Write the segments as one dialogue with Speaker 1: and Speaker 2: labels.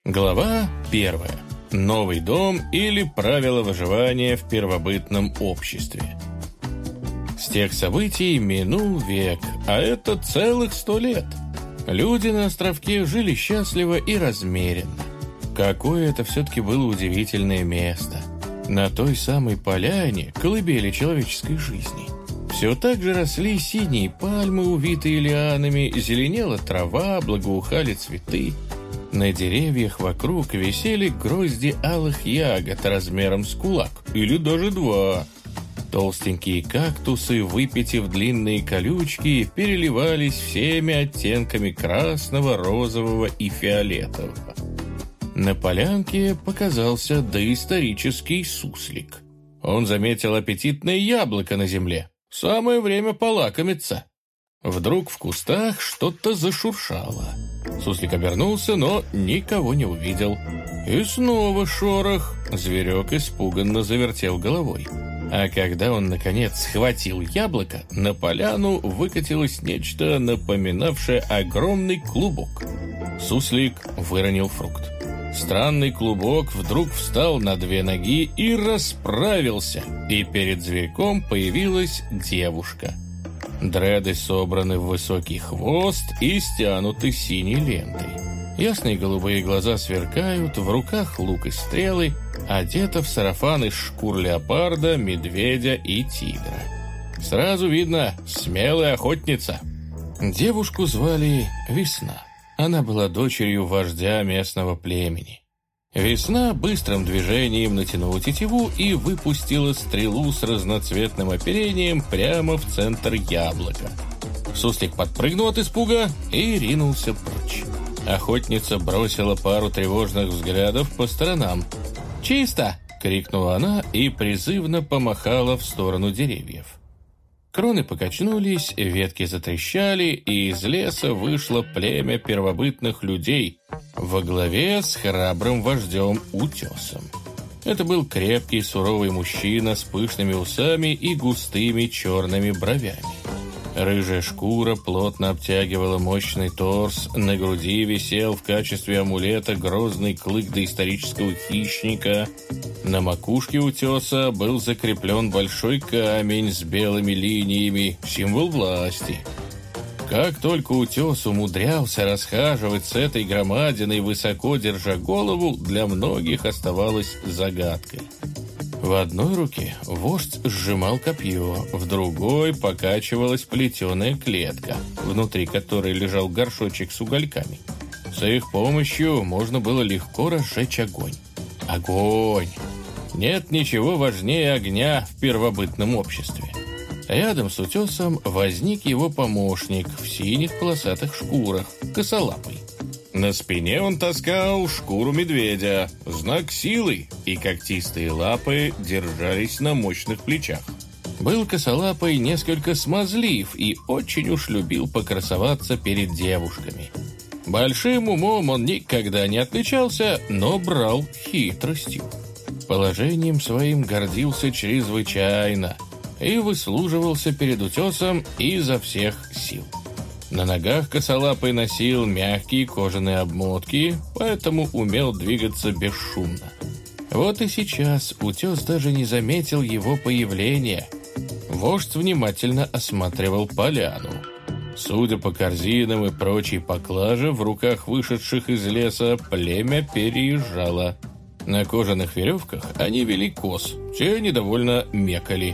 Speaker 1: Глава 1. Новый дом или правила выживания в первобытном обществе. С тех событий минул век, а это целых 100 лет. Люди на островке жили счастливо и размеренно. Какое это все-таки было удивительное место. На той самой поляне, колыбели человеческой жизни, все так же росли синие пальмы, увитые лианами, зеленела трава, благоухали цветы. На деревьях вокруг висели грозди алых ягод размером с кулак, или даже 2. Толстенькие кактусы, выпитив длинные колючки, переливались всеми оттенками красного, розового и фиолетового. На полянке показался доисторический суслик. Он заметил аппетитное яблоко на земле. Самое время полакомиться. Вдруг в кустах что-то зашуршало. Суслик обернулся, но никого не увидел. И снова шорох. Зверек испуганно завертел головой. А когда он, наконец, схватил яблоко, на поляну выкатилось нечто, напоминавшее огромный клубок. Суслик выронил фрукт. Странный клубок вдруг встал на 2 ноги и расправился, и перед зверьком появилась девушка. Дреды собраны в высокий хвост и стянуты синей лентой. Ясные голубые глаза сверкают, в руках лук и стрелы, одета в сарафан из шкур леопарда, медведя и тигра. Сразу видно, смелая охотница. Девушку звали Весна. Она была дочерью вождя местного племени. Весна быстрым движением натянула тетиву и выпустила стрелу с разноцветным оперением прямо в центр яблока. Суслик подпрыгнул от испуга и ринулся прочь. Охотница бросила пару тревожных взглядов по сторонам. «Чисто!» — крикнула она и призывно помахала в сторону деревьев. Кроны покачнулись, ветки затрещали, и из леса вышло племя первобытных людей во главе с храбрым вождем Утесом. Это был крепкий, суровый мужчина с пышными усами и густыми черными бровями. Рыжая шкура плотно обтягивала мощный торс, на груди висел в качестве амулета грозный клык доисторического хищника. На макушке Утеса был закреплен большой камень с белыми линиями, символ власти. Как только Утес умудрялся расхаживать с этой громадиной, высоко держа голову, для многих оставалось загадкой. В одной руке вождь сжимал копье, в другой покачивалась плетеная клетка, внутри которой лежал горшочек с угольками. С их помощью можно было легко разжечь огонь. Огонь! Нет ничего важнее огня в первобытном обществе. Рядом с Утесом возник его помощник в синих полосатых шкурах, косолапый. На спине он таскал шкуру медведя, знак силы, и когтистые лапы держались на мощных плечах. Был косолапый несколько смазлив и очень уж любил покрасоваться перед девушками. Большим умом он никогда не отличался, но брал хитростью. Положением своим гордился чрезвычайно и выслуживался перед Утесом изо всех сил. На ногах косолапый носил мягкие кожаные обмотки, поэтому умел двигаться бесшумно. Вот и сейчас Утес даже не заметил его появления. Вождь внимательно осматривал поляну. Судя по корзинам и прочей поклаже, в руках вышедших из леса племя переезжало. На кожаных веревках они вели коз, те недовольно мекали.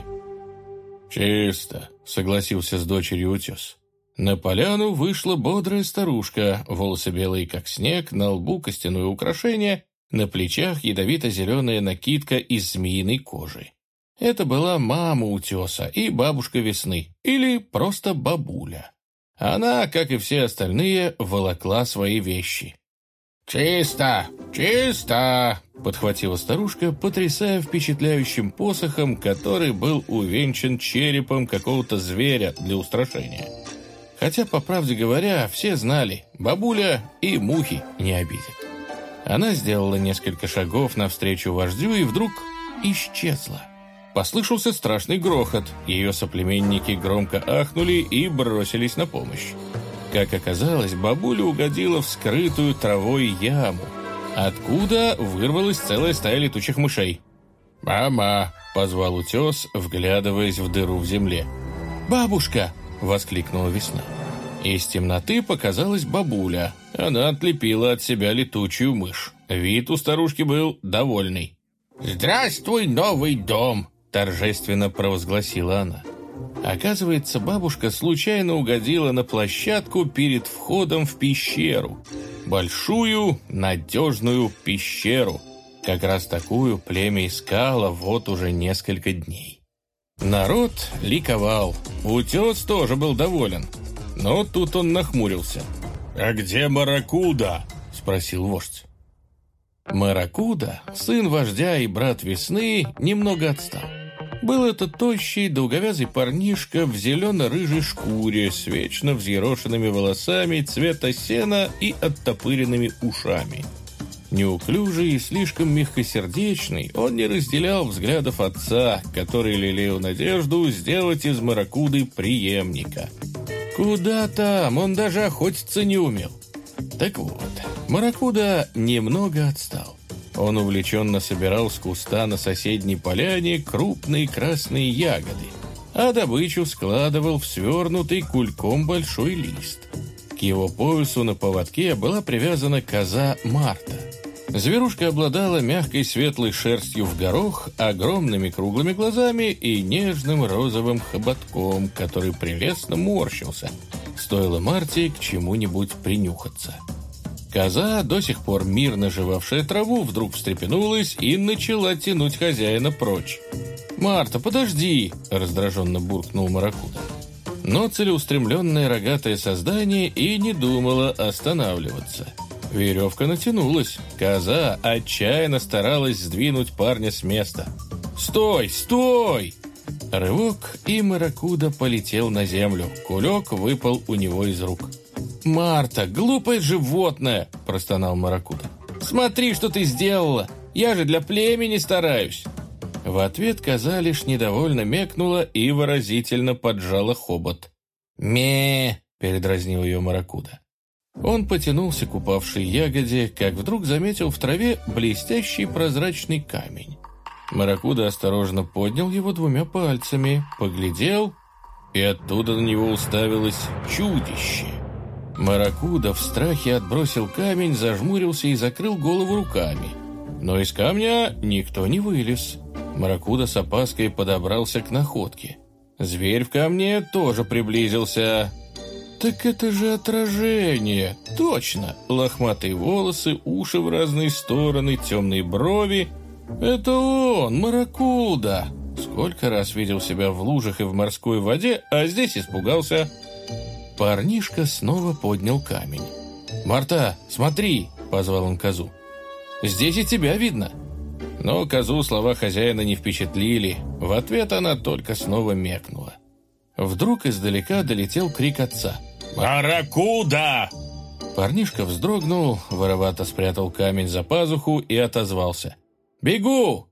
Speaker 1: «Чисто», — согласился с дочерью Утес. На поляну вышла бодрая старушка, волосы белые, как снег, на лбу костяное украшение, на плечах ядовито-зеленая накидка из змеиной кожи. Это была мама Утеса и бабушка Весны, или просто бабуля. Она, как и все остальные, волокла свои вещи. «Чисто! Чисто!» — подхватила старушка, потрясая впечатляющим посохом, который был увенчан черепом какого-то зверя для устрашения. Хотя, по правде говоря, все знали, бабуля и мухи не обидит. Она сделала несколько шагов навстречу вождю и вдруг исчезла. Послышался страшный грохот, ее соплеменники громко ахнули и бросились на помощь. Как оказалось, бабуля угодила в скрытую травой яму. откуда вырвалась целая стая летучих мышей. «Мама!» — позвал утес, вглядываясь в дыру в земле. «Бабушка!» — воскликнула Весна. Из темноты показалась бабуля. Она отлепила от себя летучую мышь. Вид у старушки был довольный. «Здравствуй, новый дом!» — торжественно провозгласила она. Оказывается, бабушка случайно угодила на площадку перед входом в пещеру. Большую, надежную пещеру. Как раз такую племя искало вот уже несколько дней. Народ ликовал. Утес тоже был доволен. Но тут он нахмурился. «А где Маракуда?» — спросил вождь. Маракуда, сын вождя и брат Весны, немного отстал. Был это тощий, долговязый парнишка в зелено-рыжей шкуре с вечно взъерошенными волосами цвета сена и оттопыренными ушами. Неуклюжий и слишком мягкосердечный, он не разделял взглядов отца, который лелеял надежду сделать из Маракуды преемника. Куда там, он даже охотиться не умел. Так вот, Маракуда немного отстал. Он увлеченно собирал с куста на соседней поляне крупные красные ягоды, а добычу складывал в свернутый кульком большой лист. К его поясу на поводке была привязана коза Марта. Зверушка обладала мягкой светлой шерстью в горох, огромными круглыми глазами и нежным розовым хоботком, который прелестно морщился. Стоило Марте к чему-нибудь принюхаться. Коза, до сих пор мирно жевавшая траву, вдруг встрепенулась и начала тянуть хозяина прочь. «Марта, подожди!» — раздраженно буркнул Маракуда. Но целеустремленное рогатое создание и не думало останавливаться. Веревка натянулась. Коза отчаянно старалась сдвинуть парня с места. «Стой! Стой!» Рывок, и Маракуда полетел на землю. Кулек выпал у него из рук. «Марта, глупое животное!» – простонал Маракуда. «Смотри, что ты сделала! Я же для племени стараюсь!» В ответ коза лишь недовольно мекнула и выразительно поджала хобот. «Ме!» – передразнил ее Маракуда. Он потянулся к упавшей ягоде, как вдруг заметил в траве блестящий прозрачный камень. Маракуда осторожно поднял его двумя пальцами, поглядел, и оттуда на него уставилось чудище. Маракуда в страхе отбросил камень, зажмурился и закрыл голову руками. Но из камня никто не вылез. Маракуда с опаской подобрался к находке. Зверь в камне тоже приблизился. «Так это же отражение! Точно! Лохматые волосы, уши в разные стороны, темные брови. Это он, Маракуда! Сколько раз видел себя в лужах и в морской воде, а здесь испугался». Парнишка снова поднял камень. «Марта, смотри!» — позвал он козу. «Здесь и тебя видно». Но козу слова хозяина не впечатлили. В ответ она только снова мекнула. Вдруг издалека долетел крик отца. «Маракуда!» Парнишка вздрогнул, воровато спрятал камень за пазуху и отозвался. «Бегу!»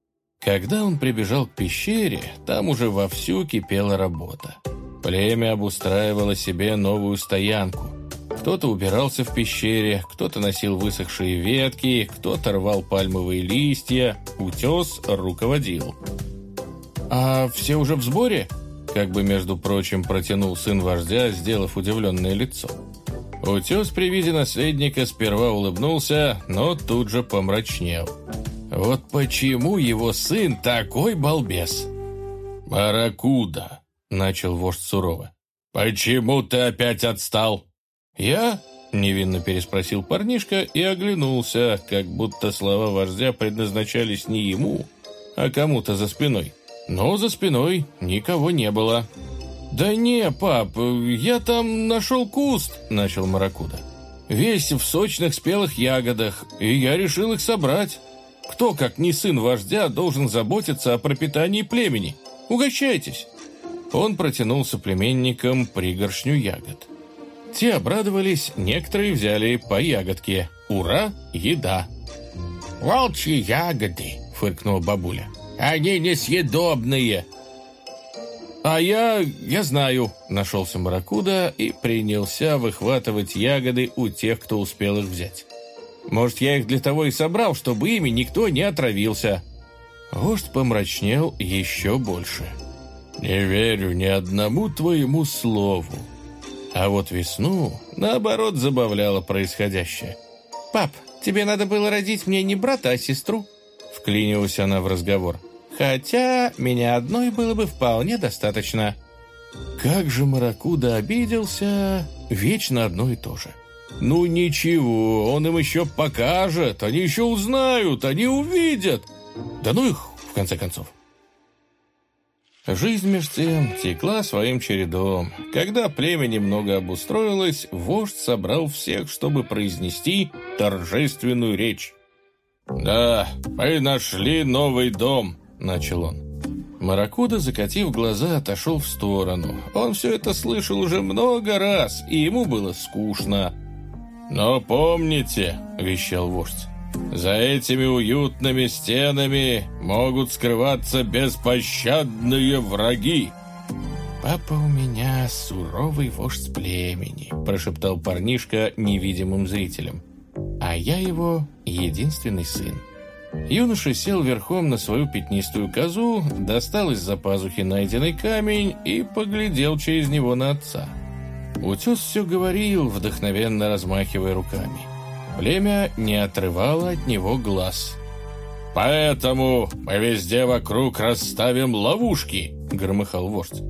Speaker 1: Когда он прибежал к пещере, там уже вовсю кипела работа. Племя обустраивало себе новую стоянку. Кто-то убирался в пещере, кто-то носил высохшие ветки, кто-то рвал пальмовые листья. Утес руководил. «А все уже в сборе?» Как бы, между прочим, протянул сын вождя, сделав удивленное лицо. Утес при виде наследника сперва улыбнулся, но тут же помрачнел. Вот почему его сын такой балбес? «Маракуда», — начал вождь сурово, — «почему ты опять отстал?» «Я?» — невинно переспросил парнишка и оглянулся, как будто слова вождя предназначались не ему, а кому-то за спиной. Но за спиной никого не было. «Да не, пап, я там нашел куст», — начал Маракуда. «Весь в сочных спелых ягодах, и я решил их собрать. Кто, как не сын вождя, должен заботиться о пропитании племени? Угощайтесь!» Он протянул соплеменникам пригоршню ягод. Те обрадовались, некоторые взяли по ягодке. Ура, еда! «Волчьи ягоды!» — фыркнула бабуля. «Они несъедобные!» «А я знаю», — нашелся Маракуда и принялся выхватывать ягоды у тех, кто успел их взять. Может, я их для того и собрал, чтобы ими никто не отравился». Вождь помрачнел еще больше. «Не верю ни одному твоему слову». А вот Весну, наоборот, забавляло происходящее. «Пап, тебе надо было родить мне не брата, а сестру», — вклинилась она в разговор. «Хотя меня одной было бы вполне достаточно». Как же Маракуда обиделся, вечно одно и то же. «Ну ничего, он им еще покажет, они еще узнают, они увидят. Да ну их, в конце концов». Жизнь меж тем текла своим чередом. Когда племя немного обустроилось, вождь собрал всех, чтобы произнести торжественную речь. «Да, мы нашли новый дом», — начал он. Маракуда, закатив глаза, отошел в сторону. Он все это слышал уже много раз, и ему было скучно. «Но помните», — вещал вождь, — «за этими уютными стенами могут скрываться беспощадные враги». «Папа у меня суровый вождь племени», — прошептал парнишка невидимым зрителям. «А я его единственный сын». Юноша сел верхом на свою пятнистую козу, достал из-за пазухи найденный камень и поглядел через него на отца. Утес все говорил, вдохновенно размахивая руками. Племя не отрывало от него глаз. «Поэтому мы везде вокруг расставим ловушки», — громыхал вождь.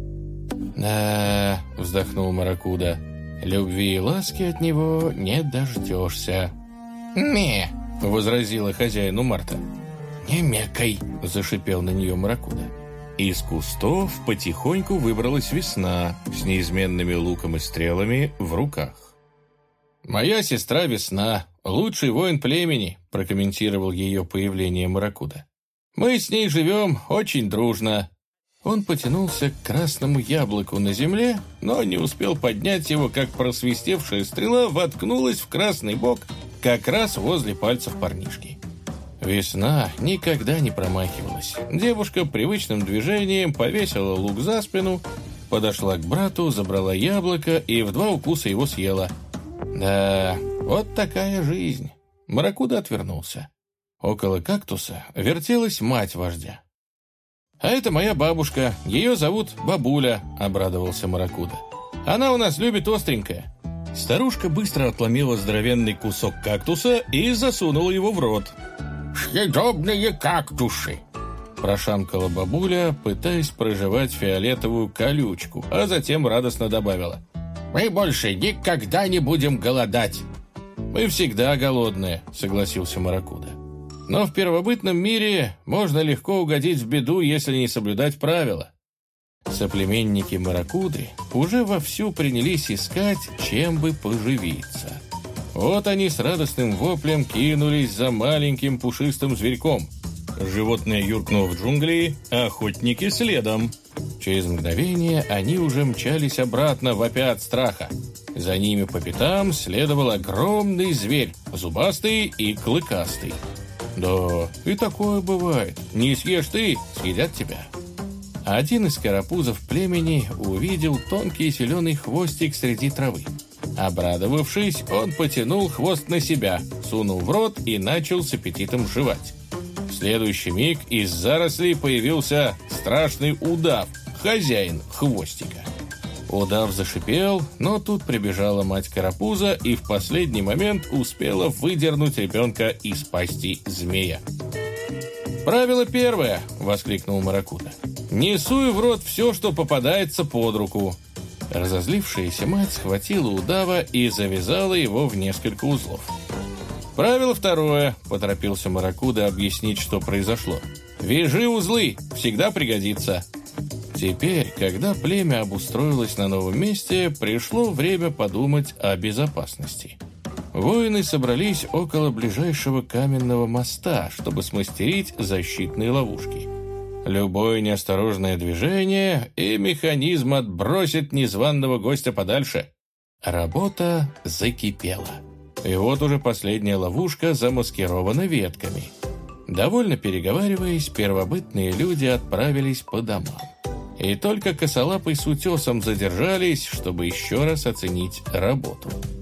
Speaker 1: «Да», — вздохнул Маракуда, — «любви и ласки от него не дождешься». «Не», — возразила хозяину Марта. «Не мекай», — зашипел на нее Маракуда. Из кустов потихоньку выбралась Весна с неизменными луком и стрелами в руках. «Моя сестра Весна, лучший воин племени», — прокомментировал ее появление Маракуда. «Мы с ней живем очень дружно». Он потянулся к красному яблоку на земле, но не успел поднять его, как просвистевшая стрела воткнулась в красный бок как раз возле пальцев парнишки. Весна никогда не промахивалась. Девушка привычным движением повесила лук за спину, подошла к брату, забрала яблоко и в 2 укуса его съела. Да, вот такая жизнь. Маракуда отвернулся. Около кактуса вертелась мать вождя. «А это моя бабушка, ее зовут Бабуля», — обрадовался Маракуда. «Она у нас любит остренькое». Старушка быстро отломила здоровенный кусок кактуса и засунула его в рот. «Съедобные кактусы!» — прошамкала бабуля, пытаясь прожевать фиолетовую колючку, а затем радостно добавила. «Мы больше никогда не будем голодать!» «Мы всегда голодные», — согласился Маракуда. «Но в первобытном мире можно легко угодить в беду, если не соблюдать правила». Соплеменники Маракуды уже вовсю принялись искать, чем бы поживиться. Вот они с радостным воплем кинулись за маленьким пушистым зверьком. Животное юркнуло в джунгли, а охотники следом. Через мгновение они уже мчались обратно, вопя от страха. За ними по пятам следовал огромный зверь, зубастый и клыкастый. Да, и такое бывает. Не съешь ты, съедят тебя. Один из карапузов племени увидел тонкий зеленый хвостик среди травы. Обрадовавшись, он потянул хвост на себя, сунул в рот и начал с аппетитом жевать. В следующий миг из зарослей появился страшный удав, хозяин хвостика. Удав зашипел, но тут прибежала мать карапуза и в последний момент успела выдернуть ребенка из пасти змея. «Правило первое!» — воскликнул Маракуда. «Не суй в рот все, что попадается под руку». Разозлившаяся мать схватила удава и завязала его в несколько узлов. «Правило второе», — поторопился Маракуда объяснить, что произошло. «Вяжи узлы, всегда пригодится». Теперь, когда племя обустроилось на новом месте, пришло время подумать о безопасности. Воины собрались около ближайшего каменного моста, чтобы смастерить защитные ловушки. Любое неосторожное движение, и механизм отбросит незваного гостя подальше. Работа закипела. И вот уже последняя ловушка замаскирована ветками. Довольно переговариваясь, первобытные люди отправились по домам. И только Косолапый с Утесом задержались, чтобы еще раз оценить работу.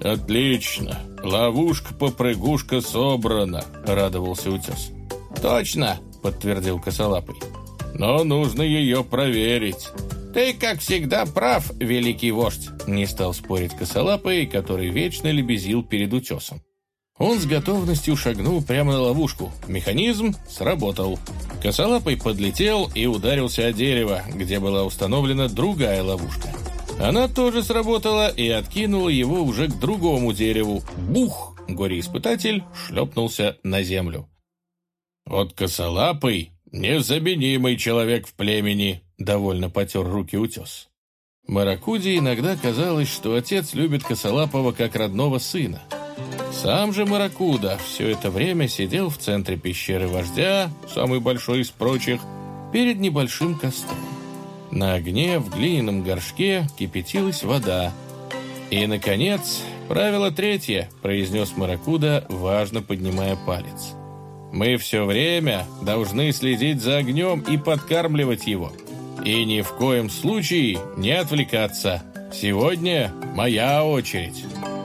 Speaker 1: «Отлично! Ловушка-попрыгушка собрана!» — радовался утес. «Точно!» — подтвердил косолапый. «Но нужно ее проверить». «Ты, как всегда, прав, великий вождь!» — не стал спорить косолапый, который вечно лебезил перед утесом. Он с готовностью шагнул прямо на ловушку. Механизм сработал. Косолапый подлетел и ударился о дерево, где была установлена другая ловушка. Она тоже сработала и откинула его уже к другому дереву. Бух! Горе-испытатель шлепнулся на землю. «Вот косолапый — незаменимый человек в племени», — довольно потер руки утес. Маракуде иногда казалось, что отец любит косолапого как родного сына. Сам же Маракуда все это время сидел в центре пещеры вождя, самый большой из прочих, перед небольшим костром. На огне в глиняном горшке кипятилась вода. «И, наконец, правило 3», — произнес Маракуда, важно поднимая палец. «Мы все время должны следить за огнем и подкармливать его. И ни в коем случае не отвлекаться. Сегодня моя очередь».